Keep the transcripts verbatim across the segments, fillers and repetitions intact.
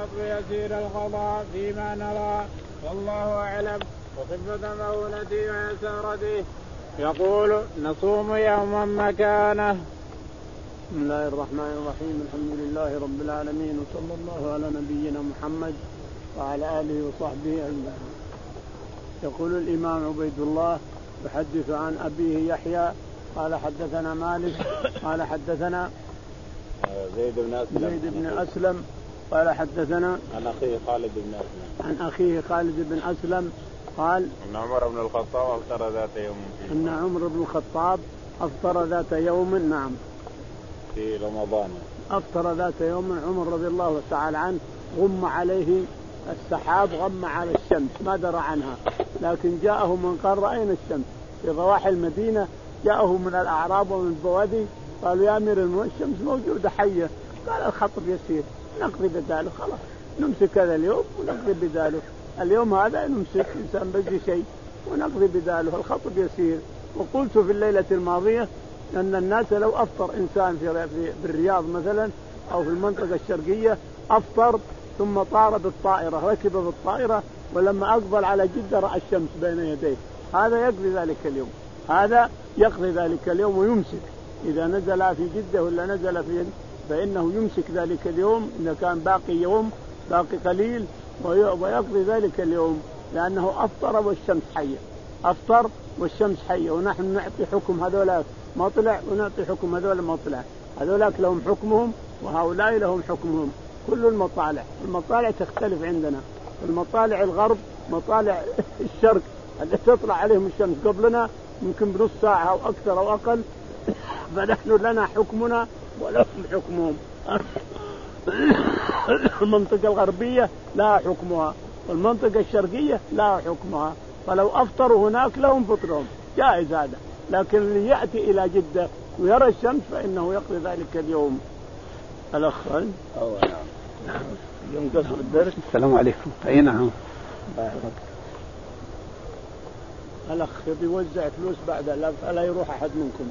الفضل يسير القضاء فيما نرى والله أعلم. وخفة مؤونته ويسارته. يقول نصوم يوما مكانه. بسم الله الرحمن الرحيم. الحمد لله رب العالمين وصلى الله على نبينا محمد وعلى آله وصحبه أجمعين. يقول الإمام عبيد الله يحدث عن أبيه يحيى قال حدثنا مالك قال حدثنا زيد بن أسلم, زيد بن أسلم قال حدثنا عن أخيه خالد بن أسلم عن أخيه خالد بن أسلم قال أن عمر بن الخطاب أفطر ذات يوم أن عمر بن الخطاب أفطر ذات يوم نعم في رمضان أفطر ذات يوم. عمر رضي الله تعالى عنه غم عليه السحاب غم على الشمس ما درى عنها، لكن جاءه من قال رأينا الشمس في ضواحي المدينة، جاءه من الأعراب ومن البوادي قالوا يا أمير المؤمنين الشمس موجودة حية. قال الخطب يسير نقضي بذلك، خلاص نمسك هذا اليوم ونقضي بذلك، اليوم هذا نمسك إنسان بجي شيء ونقضي بذلك، الخطب يسير. وقلت في الليلة الماضية أن الناس لو أفطر إنسان في بالرياض مثلا أو في المنطقة الشرقية أفطر ثم طار بالطائرة ركب بالطائرة ولما أقبل على جدة رأى الشمس بين يديه، هذا يقضي ذلك اليوم، هذا يقضي ذلك اليوم ويمسك. إذا نزل في جدة ولا نزل في فإنه يمسك ذلك اليوم إذا كان باقي يوم باقي قليل ويقضي ذلك اليوم، لأنه أفطر والشمس حية، أفطر والشمس حية، ونحن نعطي حكم هذولاك ما طلع ونعطي حكم هذول ما طلع، هذولاك لهم حكمهم وهؤلاء لهم حكمهم. كل المطالع المطالع تختلف عندنا، المطالع الغرب مطالع الشرق اللي تطلع عليهم الشمس قبلنا يمكن بنص ساعة أو أكثر أو أقل، فنحن لنا حكمنا ولهم حكمهم. المنطقة الغربية لا حكمها والمنطقة الشرقية لا حكمها، فلو أفطروا هناك لهم فطرهم جائز هذا، لكن اللي يأتي إلى جدة ويرى الشمس فإنه يقضي ذلك اليوم. الأخ أو نعم يوم قصر الدرس. السلام عليكم. أي نعم. الأخ بيوزع فلوس بعد لا يروح أحد منكم.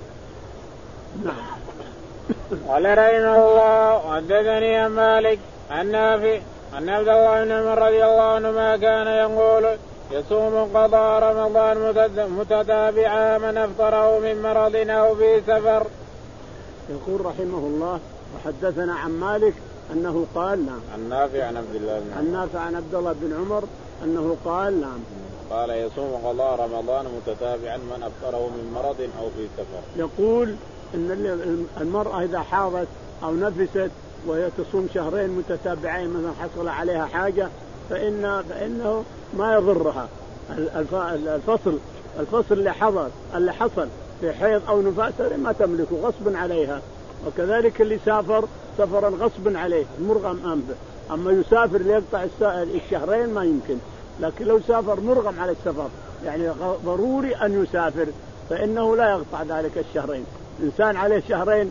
نعم. قال رحمه الله حدثني عن مالك عن نافع أن عبد الله بن عمر رضي الله عنهما كان يقول يصوم قضاء رمضان متتابعا من أفطره من مرض أو في سفر. يقول رحمه الله وحدثنا عن مالك أنه قال نعم عن نافع عن عبد الله بن عن نافع عن عبد الله بن عمر أنه قال نعم قال يصوم قضاء رمضان متتابعا من أفطره من مرض أو في سفر. يقول إن المرأة إذا حاضت أو نفست وهي تصوم شهرين متتابعين مثلا حصل عليها حاجة فإن فإنه ما يضرها الفصل الفصل اللي حصل اللي حصل في حيض أو نفاس ما تملكه غصب عليها، وكذلك اللي سافر سفرا غصب عليه مرغم أنفه، أما يسافر ليقطع الشهرين ما يمكن، لكن لو سافر مرغم على السفر يعني ضروري أن يسافر فإنه لا يقطع ذلك الشهرين. إنسان عليه شهرين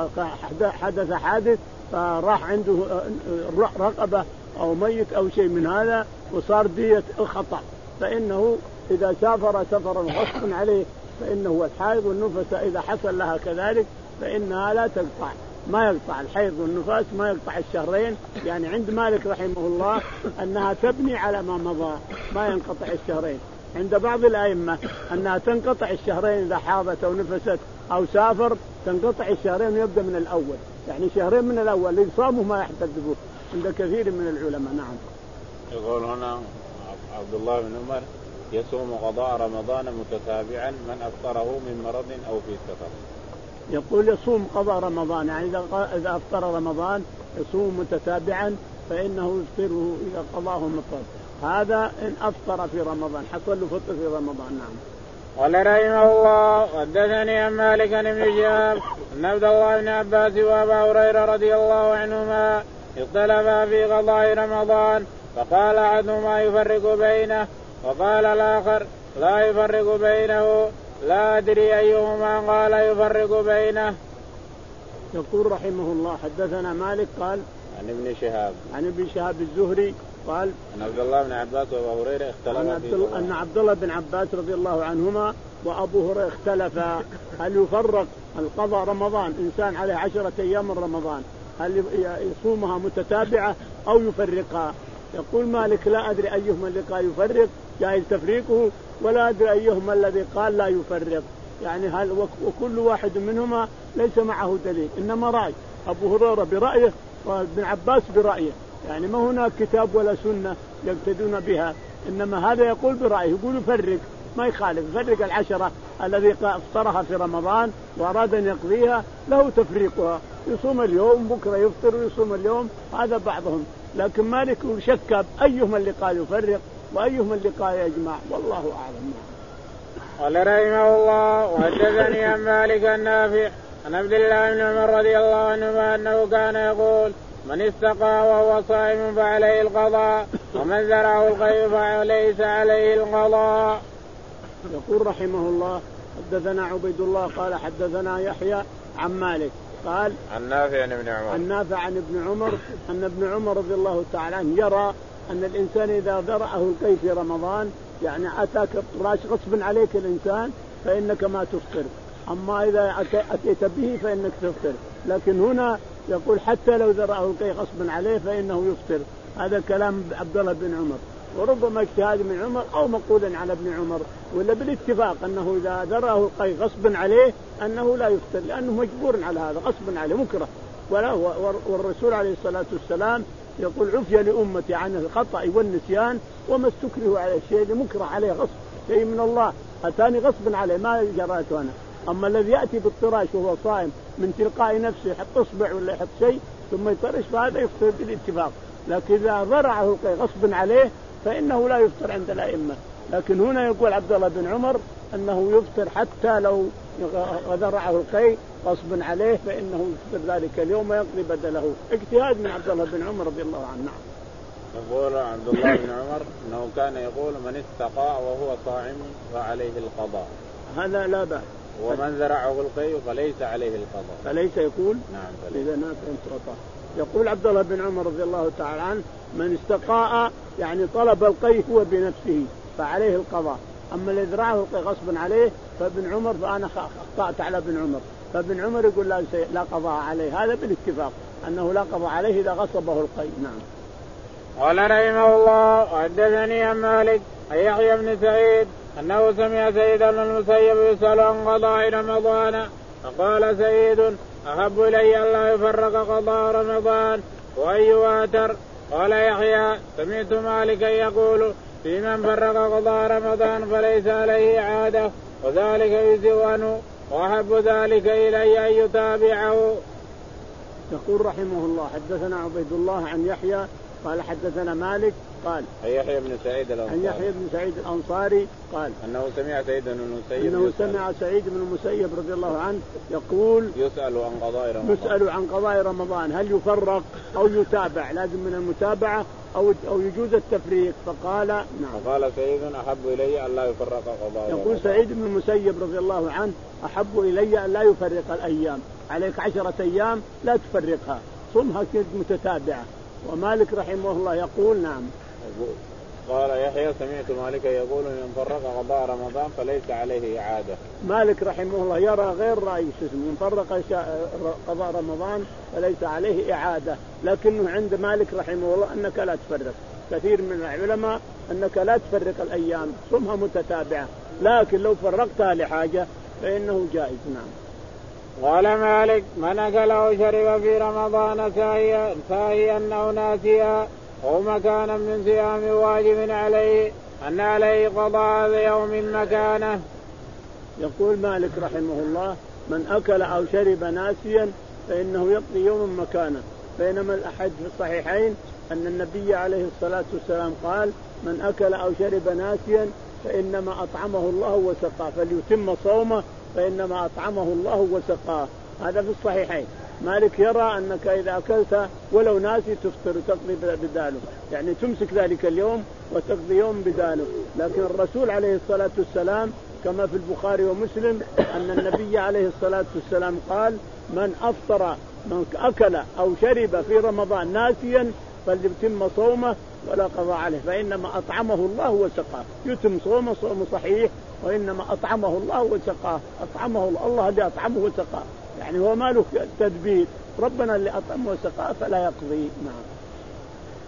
حدث حادث فراح عنده رقبة أو ميت أو شيء من هذا وصار دية الخطأ، فإنه إذا سافر سفرا غصب عليه فإنه الحيض والنفس إذا حصل لها كذلك فإنها لا تقطع، ما يقطع الحيض والنفاس ما يقطع الشهرين. يعني عند مالك رحمه الله أنها تبني على ما مضى ما ينقطع الشهرين. عند بعض الأئمة أنها تنقطع الشهرين إذا حاضت أو نفست أو سافر تنقطع الشهرين ويبدأ من الأول، يعني شهرين من الأول اللي صاموا ما يحتسبوه عند كثير من العلماء. نعم. يقول هنا عبد الله بن عمر يصوم قضاء رمضان متتابعا من أفطره من مرض أو في سفر. يقول يصوم قضاء رمضان يعني إذا إذا أفطر رمضان يصوم متتابعا فإنه يفطره إذا قضاه مفطر، هذا إن أفطر في رمضان حصل له فطر في رمضان. نعم. قال رحمه الله حدثني عن مالك بن شهاب أن عبد الله بن عباس وأبا هريرة رضي الله عنهما اختلفا في قضاء رمضان، فقال أحدهما يفرق بينه وقال الآخر لا يفرق بينه، لا أدري أيهما قال يفرق بينه. يقول رحمه الله حدثنا مالك قال عن ابن شهاب عن ابن شهاب الزهري قال أن عبد الله بن عباس وأبو هريرة اختلفا في أن عبد الله بن عباس رضي الله عنهما وأبو هريرة اختلفا هل يفرق القضاء رمضان إنسان عليه عشرة أيام من رمضان هل يصومها متتابعة أو يفرقها. يقول مالك لا أدري أيهما اللي قال يفرق جائز تفريقه، ولا أدري أيهما الذي قال لا يفرق. يعني هل وكل واحد منهما ليس معه دليل، إنما رأي أبو هريرة برأيه وابن عباس برأيه، يعني ما هناك كتاب ولا سنة يقتدون بها، إنما هذا يقول برأيه، يقول يفرق ما يخالف، يفرق العشرة الذي افطرها في رمضان وأراد أن يقضيها له تفريقها، يصوم اليوم بكرة يفطر ويصوم اليوم، هذا بعضهم. لكن مالك شك أيهما اللي قال يفرق وأيهما اللي قال يجمع، والله أعلم. قال رحمه الله وحدثني عن مالك النافع عن عبد الله بن عمر رضي الله عنهما أنه كان يقول من استقى وهو صائم فعليه القضاء ومن زرعه القيء فليس عليه القضاء. يقول رحمه الله حدثنا عبيد الله قال حدثنا يحيى عن مالك قال عن نافع عن ابن عمر عن نافع عن ابن عمر أن ابن عمر رضي الله تعالى عنه يرى أن الإنسان إذا ذرعه القيء في رمضان يعني أتاك الطراش غصب عليك الإنسان فإنك ما تفطر، أما إذا أتيت به فإنك تفطر. لكن هنا يقول حتى لو ذرعه القيء غصب عليه فإنه يفطر. هذا كلام عبد الله بن عمر، وربما اجتهاد من عمر أو مقولا على ابن عمر، ولا بالاتفاق أنه إذا ذرعه القيء غصب عليه أنه لا يفطر، لأنه مجبور على هذا غصب عليه مكره. ولا والرسول عليه الصلاة والسلام يقول عفي لأمتي عن الخطأ والنسيان وما استكره على شيء مكره عليه غصب، شيء من الله أتاني غصب عليه ما جرأته أنا. أما الذي يأتي بالطراش وهو صائم من تلقاء نفسه يحط إصبع ولا يحط شيء ثم يطرش فهذا يفطر بالاتفاق. لكن إذا ذرعه القيء غصب عليه فإنه لا يفطر عند الأئمة. لكن هنا يقول عبد الله بن عمر أنه يفطر حتى لو ذرعه القيء غصب عليه فإنه يفطر ذلك اليوم ويقضي بدله. اجتهاد من عبد الله بن عمر رضي الله عنه. يقول عبد الله بن عمر أنه كان يقول من استقى وهو صائم فعليه القضاء، هذا لا بأس. ومن زرعه القيء فليس عليه القضاء. فليس يقول نعم إذا نافع. يقول عبد الله بن عمر رضي الله تعالى عنه من استقاء يعني طلب القيء هو بنفسه فعليه القضاء، أما الذي ذرعه القيء غصبا عليه فابن عمر فأنا أخطأت على ابن عمر، فابن عمر يقول لا, لا قضاء عليه، هذا بالاتفاق أنه لا قضاء عليه إذا غصبه القيء. نعم. قال رحمه الله حدثني عن مالك عن يحيى بن سعيد أنه سمع سعيد بن المسيب يسأل عن قضاء رمضان فقال سعيد أحب إلي أن لا يفرق قضاء رمضان وأن يواتر. قال يحيى سمعت مالكا يقول في من فرق قضاء رمضان فليس عليه عادة وذلك يجزئ عنه وأحب ذلك إلي أن يتابعه. يقول رحمه الله حدثنا عبيد الله عن يحيى قال حدثنا مالك قال عن يحيى بن سعيد الأنصاري عن يحيى بن سعيد الأنصاري قال أنه سمع سعيد بن المسيب أنه سمع سعيد بن المسيب رضي الله عنه يقول يسأل عن قضاء رمضان يسأل عن قضاء رمضان هل يفرق أو يتابع، لازم من المتابعة أو أو يجوز التفريق. فقال نعم. فقال سعيد أحب إلي أن لا يفرق قضاء يقول رمضان. سعيد بن المسيب رضي الله عنه أحب إلي أن لا يفرق الأيام، عليك عشرة أيام لا تفرقها صمها كنت متتابعة. ومالك رحمه الله يقول نعم. قال يحيى سمعت مالك يقول من فرق قضاء رمضان فليس عليه إعادة. مالك رحمه الله يرى غير رأي من فرق قضاء رمضان فليس عليه إعادة، لكنه عند مالك رحمه الله أنك لا تفرق. كثير من العلماء أنك لا تفرق الأيام صمها متتابعة، لكن لو فرقتها لحاجة فإنه جائز. نعم. قال مالك من أكل أو شرب في رمضان ساهيا ساهيا أو ناسيا أو مكانا من صيام واجب عليه أن عليه قضاء يوم مكانه. يقول مالك رحمه الله من أكل أو شرب ناسيا فإنه يقضي يوم مكانه، بينما الأحد في الصحيحين أن النبي عليه الصلاة والسلام قال من أكل أو شرب ناسيا فإنما أطعمه الله وسقاه فليتم صومه فإنما أطعمه الله وسقاه. هذا في الصحيحين. مالك يرى أنك إذا أكلت ولو ناسي تفطر وتقضي بداله، يعني تمسك ذلك اليوم وتقضي يوم بداله. لكن الرسول عليه الصلاة والسلام كما في البخاري ومسلم أن النبي عليه الصلاة والسلام قال من أفطر من أكل أو شرب في رمضان ناسيا فليتم صومه ولا قضاء عليه فإنما أطعمه الله وسقاه. يتم صومه صوم صحيح وإنما أطعمه الله وسقاه. أطعمه الله اللي أطعمه وسقاه، يعني هو ماله تدبير، ربنا اللي أطعمه وسقاه فلا يقضي. نعم.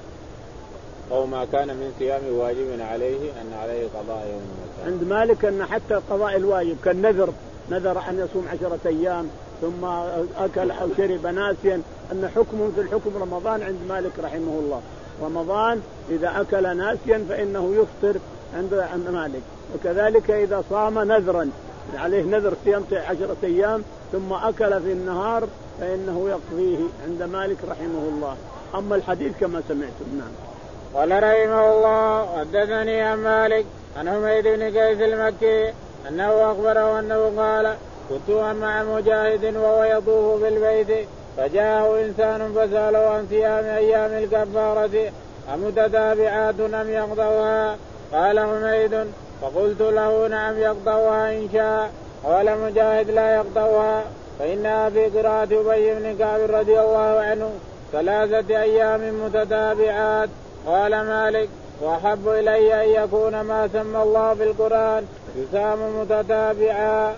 أو ما كان من صيام واجب عليه أن عليه قضاء يوم المساء. عند مالك أن حتى القضاء الواجب كالنذر، نذر أن يصوم عشرة أيام ثم أكل أو شرب ناسيا، أن حكم في الحكم رمضان عند مالك رحمه الله. رمضان إذا أكل ناسيا فإنه يفطر عند عند مالك، وكذلك إذا صام نذرا عليه نذر صيام عشرة أيام ثم أكل في النهار فإنه يقضيه عند مالك رحمه الله. أما الحديث كما سمعتم. نعم. قال رحمه الله حدثني عن مالك عن حميد بن قيس المكي أنه أخبره أنه قال كنت مع مجاهد وهو يطوف بالبيت فجاءه إنسان فسأله عن صيام أيام الكفارة أمتتابعات أم يقضوها؟ قال حميد فقلت له نعم يقضوها إن شاء. قال مجاهد لا يقضوها فإنها في قراءة أبي بن كعب رضي الله عنه ثلاثة أيام متتابعات. قال مالك وأحب إلي أن يكون ما سمى الله في القرآن يسام متتابعا.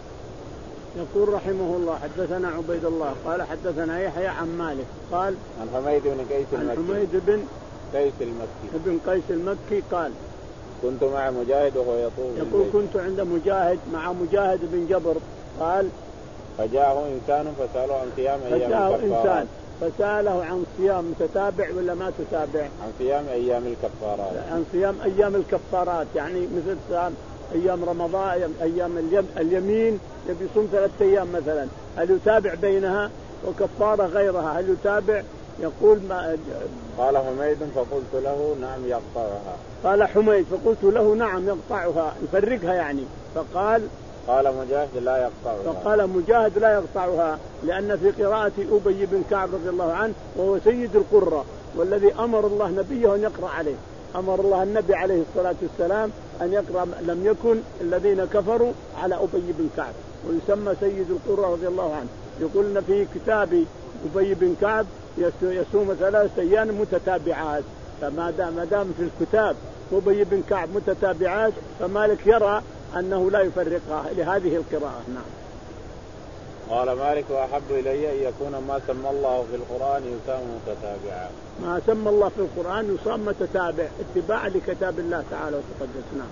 يقول رحمه الله حدثنا عبيد الله قال حدثنا يحيى عن مالك قال عن حميد بن قيس المكي حميد بن قيس المكي ابن قيس المكي قال كنت مع مجاهد وهو يطوف. يقول كنت عند مجاهد مع مجاهد بن جبر قال فجاءه إنسان فسأله عن صيام أيام الكفارات. فسأله عن صيام متتابع ولا ما تتابع؟ عن صيام أيام الكفارات. عن صيام أيام الكفارات يعني مثل صيام أيام رمضان أيام اليمين يبي يصوم ثلاثة أيام مثلا، هل يتابع بينها وكفارة غيرها هل يتابع؟ يقول ما قال حميد فقلت له نعم يقطعها. قال حميد فقلت له نعم يقطعها يفرقها يعني. فقال قال مجاهد لا يقطعها. فقال مجاهد لا يقطعها لأن في قراءة أبي بن كعب رضي الله عنه وهو سيد القراء والذي أمر الله نبيه أن يقرأ عليه، أمر الله النبي عليه الصلاة والسلام أن يقرأ لم يكن الذين كفروا على أبي بن كعب ويسمى سيد القراء رضي الله عنه. يقولنا في كتاب أبي بن كعب يصوم ثلاثة أيام متتابعات، فما دام ما دام في الكتاب أبي بن كعب متتابعات فمالك يرى أنه لا يفرقها لهذه القراءة. نعم. قال مالك وأحب إلي أن يكون ما سمى الله في القرآن يصام متتابعا. ما سمى الله في القرآن يصام متتابع اتباعا لكتاب الله تعالى وتقدس. نعم.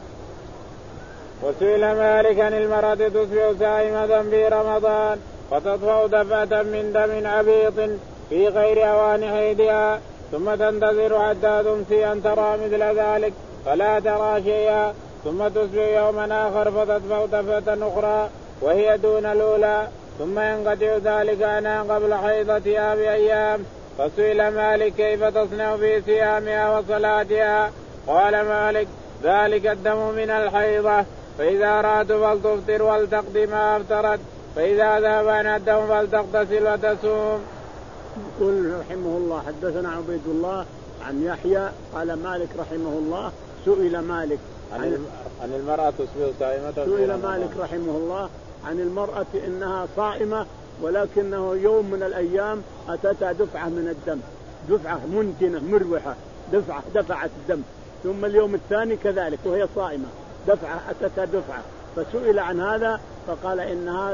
وسئل مالك عن المرأة تصبح صائمة في رمضان فتطفأ دفعة من دم عبيط في غير أوان حيضها ثم تنتظر حتى تمسي أن ترى مثل ذلك فلا ترى شيئا ثم تصبح يوما آخر فتطفأ دفعة أخرى وهي دون الأولى ثم ينقطع ذلك عنها قبل حيضتها بأيام. فسئل مالك كيف تصنع في صيامها وصلاتها؟ قال مالك ذلك الدم من الحيضة فإذا رأت فلتفطر ولتقضي ما أفطرت فإذا ذهب عنها الدم فلتغتسل وتصوم. يقول رحمه الله حدثنا عبيد الله عن يحيى قال مالك رحمه الله سئل مالك عن, عن المرأة تصبح صائمة. سئل مالك رحمه الله عن المرأة إنها صائمة ولكنه يوم من الأيام أتتها دفعة من الدم، دفعة منتنة مروحة، دفعة دفعت الدم، ثم اليوم الثاني كذلك وهي صائمة دفعة أتتها دفعة. فسئل عن هذا فقال إنها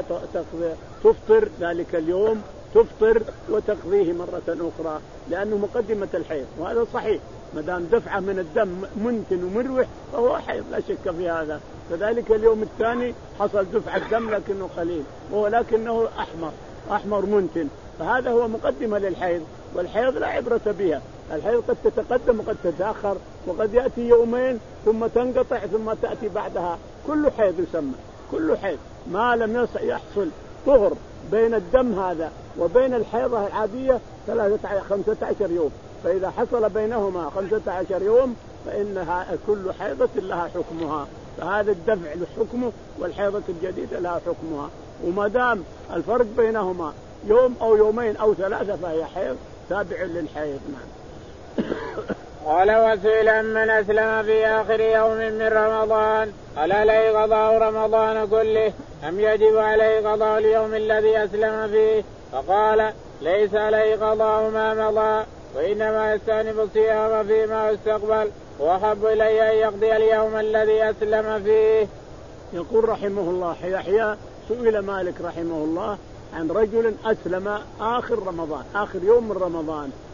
تفطر ذلك اليوم تفطر وتقضيه مرة أخرى لأنه مقدمة الحيض، وهذا صحيح ما دام دفعة من الدم منتن ومروح فهو حيض لا شك في هذا. فذلك اليوم الثاني حصل دفعة دم لكنه قليل ولكنه أحمر أحمر منتن، فهذا هو مقدمة للحيض، والحيض لا عبرة بها. الحيض قد تتقدم وقد تتأخر وقد يأتي يومين ثم تنقطع ثم تأتي بعدها، كل حيض يسمى كل حيض ما لم يحصل طهر بين الدم هذا وبين الحيضة العادية ثلاثة خمسة عشر يوم، فإذا حصل بينهما خمسة عشر يوم فإنها كل حيضة لها حكمها، فهذا الدفع له حكمه والحيضة الجديدة لها حكمها، وما دام الفرق بينهما يوم أو يومين أو ثلاثة فهي حيض تابع للحيض. نعم. قال وسئل من أسلم في آخر يوم من رمضان هل عليه قضاء رمضان كله أم يجب عليه قضاء اليوم الذي أسلم فيه؟ فقال ليس عليه قضاء ما مضى وإنما يستأنف الصيام فيما يستقبل وأحب إليه أن يقضي اليوم الذي أسلم فيه. يقول رحمه الله يحيى سئل مالك رحمه الله عن رجل أسلم آخر رمضان آخر يوم من رمضان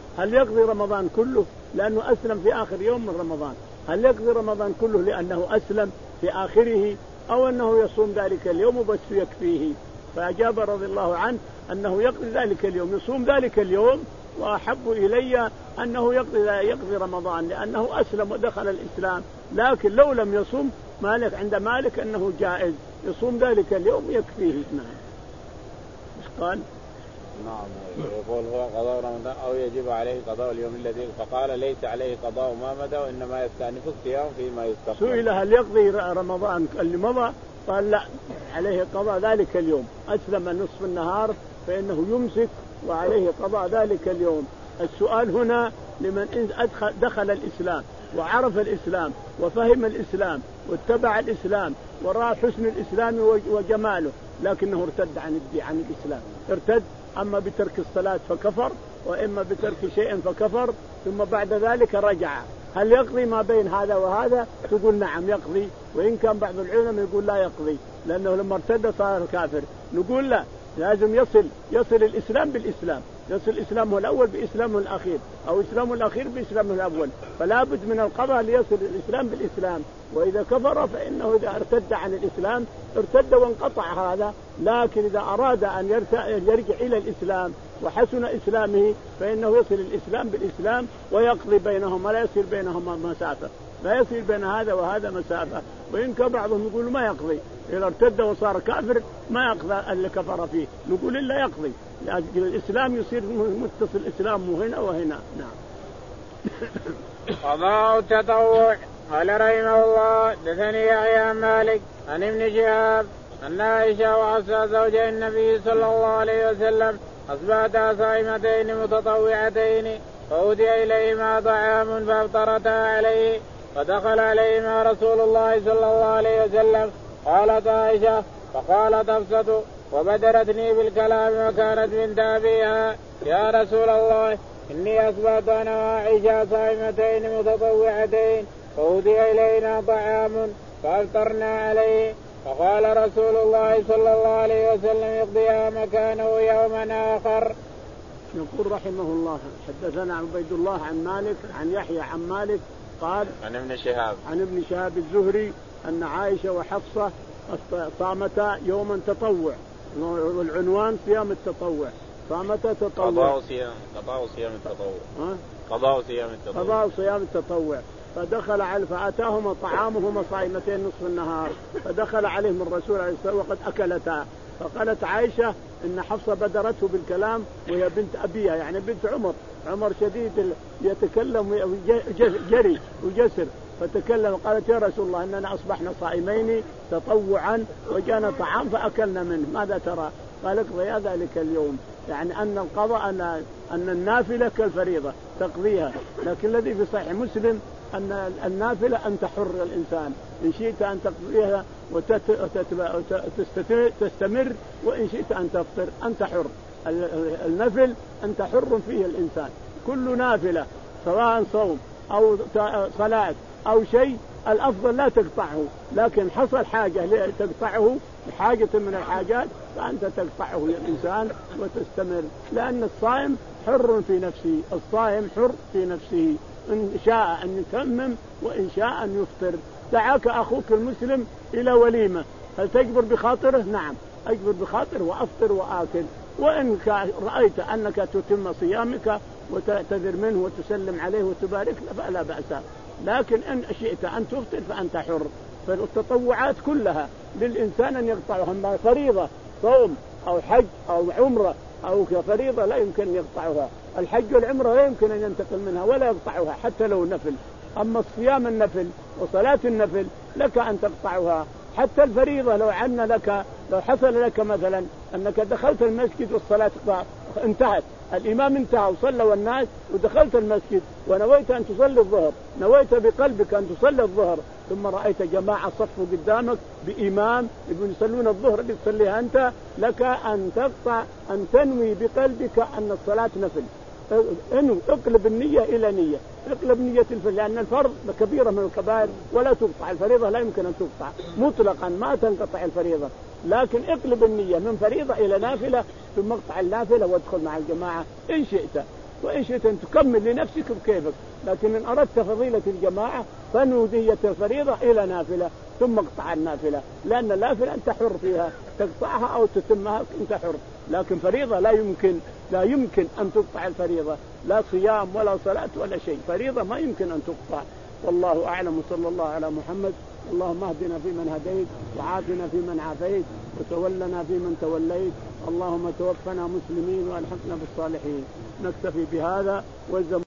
هل يقضي رمضان كله لأنه أسلم في آخر يوم من رمضان؟ هل يقضي رمضان كله لأنه أسلم في آخره، أو أنه يصوم ذلك اليوم وبس يكفيه؟ فأجاب رضي الله عنه أنه يقضي ذلك اليوم، يصوم ذلك اليوم، وأحب إلي أنه يقضي, يقضي رمضان لأنه أسلم ودخل الإسلام. لكن لو لم يصوم مالك عند مالك أنه جائز يصوم ذلك اليوم يكفيه. نعم. مش قال؟ نعم. يقول هو قضاء رمضان أو يجب عليه قضاء اليوم الذي، فقال ليس عليه قضاء ما مدى وإنما يستأنف الصيام فيما يستقبل. سئل هل يقضي رمضان اللي مضى؟ قال لا، عليه قضاء ذلك اليوم. أسلم نصف النهار فإنه يمسك وعليه قضاء ذلك اليوم. السؤال هنا لمن أدخل دخل الإسلام وعرف الإسلام وفهم الإسلام واتبع الإسلام ورأى حسن الإسلام وجماله، لكنه ارتد عن عن الإسلام، ارتد أما بترك الصلاة فكفر، وإما بترك شيء فكفر، ثم بعد ذلك رجع. هل يقضي ما بين هذا وهذا؟ تقول نعم يقضي، وإن كان بعض العلماء يقول لا يقضي لأنه لما ارتد صار كافر. نقول لا، لازم يصل يصل الإسلام بالإسلام، يصل إسلامه الأول بإسلامه الأخير، أو إسلامه الأخير بإسلامه الأول، فلا بد من القضاء ليصل الإسلام بالإسلام. وإذا كفر فإنه إذا ارتد عن الإسلام ارتد وانقطع هذا، لكن إذا أراد أن يرجع إلى الإسلام وحسن إسلامه فإنه يصل الإسلام بالإسلام ويقضي بينهما، لا يصير بينهما مسافة، لا يصير بين هذا وهذا مسافة. وإن كان بعضهم يقول ما يقضي، إذا ارتد وصار كافر ما يقضي اللي كفر فيه، نقول إلا يقضي، لأن الإسلام يصير متصل إسلامه هنا وهنا. نعم. قضاء التطوع. قال رحمه الله دثني يحيى مالك عن ابن شهاب أن عائشة وحفصة زوجي النبي صلى الله عليه وسلم أصبحتا صائمتين متطوعتين، فأودي إليهما طعام فأفطرتا عليه، فدخل عليهما رسول الله صلى الله عليه وسلم. قالت عائشة فقالت حفصة وبدرتني بالكلام وكانت من تابعها: يا رسول الله إني أصبحت أنا وعائشة صائمتين متطوعتين، فأودي إلينا طعام فأفطرنا عليه، فقال رسول الله صلى الله عليه وسلم يقضيها مكانه يوما آخر. يقول رحمه الله حدثنا عبيد الله عن مالك عن يحيى عن مالك قال عن ابن شهاب عن ابن شهاب الزهري أن عائشة وحفصة صامتا يوما تطوع، والعنوان صيام التطوع، صامتا تطوع. قضاء صيام قضاء صيام التطوع ها قضاء صيام التطوع قضاء صيام التطوع. فدخل على فأتاهما طعامهما صائمتين نصف النهار، فدخل عليهم الرسول عليه الصلاة والسلام وقد أكلتا. فقالت عائشة إن حفصة بدرته بالكلام وهي بنت أبيها، يعني بنت عمر، عمر شديد يتكلم جري وجسر، فتكلم قالت يا رسول الله إننا أصبحنا صائمين تطوعا وجانا طعام فأكلنا منه، ماذا ترى؟ قال اقضيا ذلك اليوم، يعني أن القضاء أن, أن النافلة كالفريضة تقضيها. لكن الذي في صحيح مسلم أن النافلة أن تحر الإنسان، إن شئت أن تقضيها وتستمر، وإن شئت أن تفطر أنت حر. النفل أنت حر فيه الإنسان، كل نافلة سواء صوم أو صلاة أو شيء الأفضل لا تقطعه، لكن حصل حاجة تقطعه حاجة من الحاجات فأنت تقطعه يا الإنسان وتستمر، لأن الصائم حر في نفسه، الصائم حر في نفسه، إن شاء أن يتمم وإن شاء أن يفطر. دعاك أخوك المسلم إلى وليمة، هل تجبر بخاطره؟ نعم أجبر بخاطره وأفطر وآكل. وإن رأيت أنك تتم صيامك وتعتذر منه وتسلم عليه وتبارك له فلا بأس، لكن إن شئت أن تفطر فأنت حر. فالتطوعات كلها للإنسان أن يقطعها، أما فريضة صوم أو حج أو عمرة أو فريضة لا يمكن أن يقطعها. الحج والعمرة لا يمكن أن ينتقل منها ولا يقطعها حتى لو نفل، أما الصيام النفل وصلاة النفل لك أن تقطعها. حتى الفريضة لو عنا لك، لو حصل لك مثلا أنك دخلت المسجد والصلاة انتهت، الإمام انتهى وصلى والناس، ودخلت المسجد ونويت أن تصلي الظهر، نويت بقلبك أن تصلي الظهر، ثم رأيت جماعة صفوا قدامك بإمام يبون يصلون الظهر اللي تصليها أنت، لك أن تقطع، أن تنوي بقلبك أن الصلاة نفل. انو اقلب النية إلى نية، اقلب نية الفرض، لأن الفرض كبيرة من الكبائر ولا تقطع، الفريضة لا يمكن أن تقطع مطلقا، ما تنقطع الفريضة، لكن اقلب النية من فريضة إلى نافلة، ثم اقطع النافلة وادخل مع الجماعة إن شئت. وإن شئت أن تكمل لنفسك بكيفك، لكن إن أردت فضيلة الجماعة فنودية الفريضة إلى نافلة ثم اقطع النافلة، لأن النافلة أنت حر فيها تقطعها أو تتمها أنت حر، لكن فريضة لا يمكن لا يمكن أن تقطع الفريضة، لا صيام ولا صلاة ولا شيء، فريضة ما يمكن أن تقطع. والله أعلم، صلى الله على محمد. اللهم اهدنا فيمن هديت، وعافنا فيمن عافيت، وتولنا فيمن توليت، اللهم توفنا مسلمين والحقنا بالصالحين. نكتفي بهذا.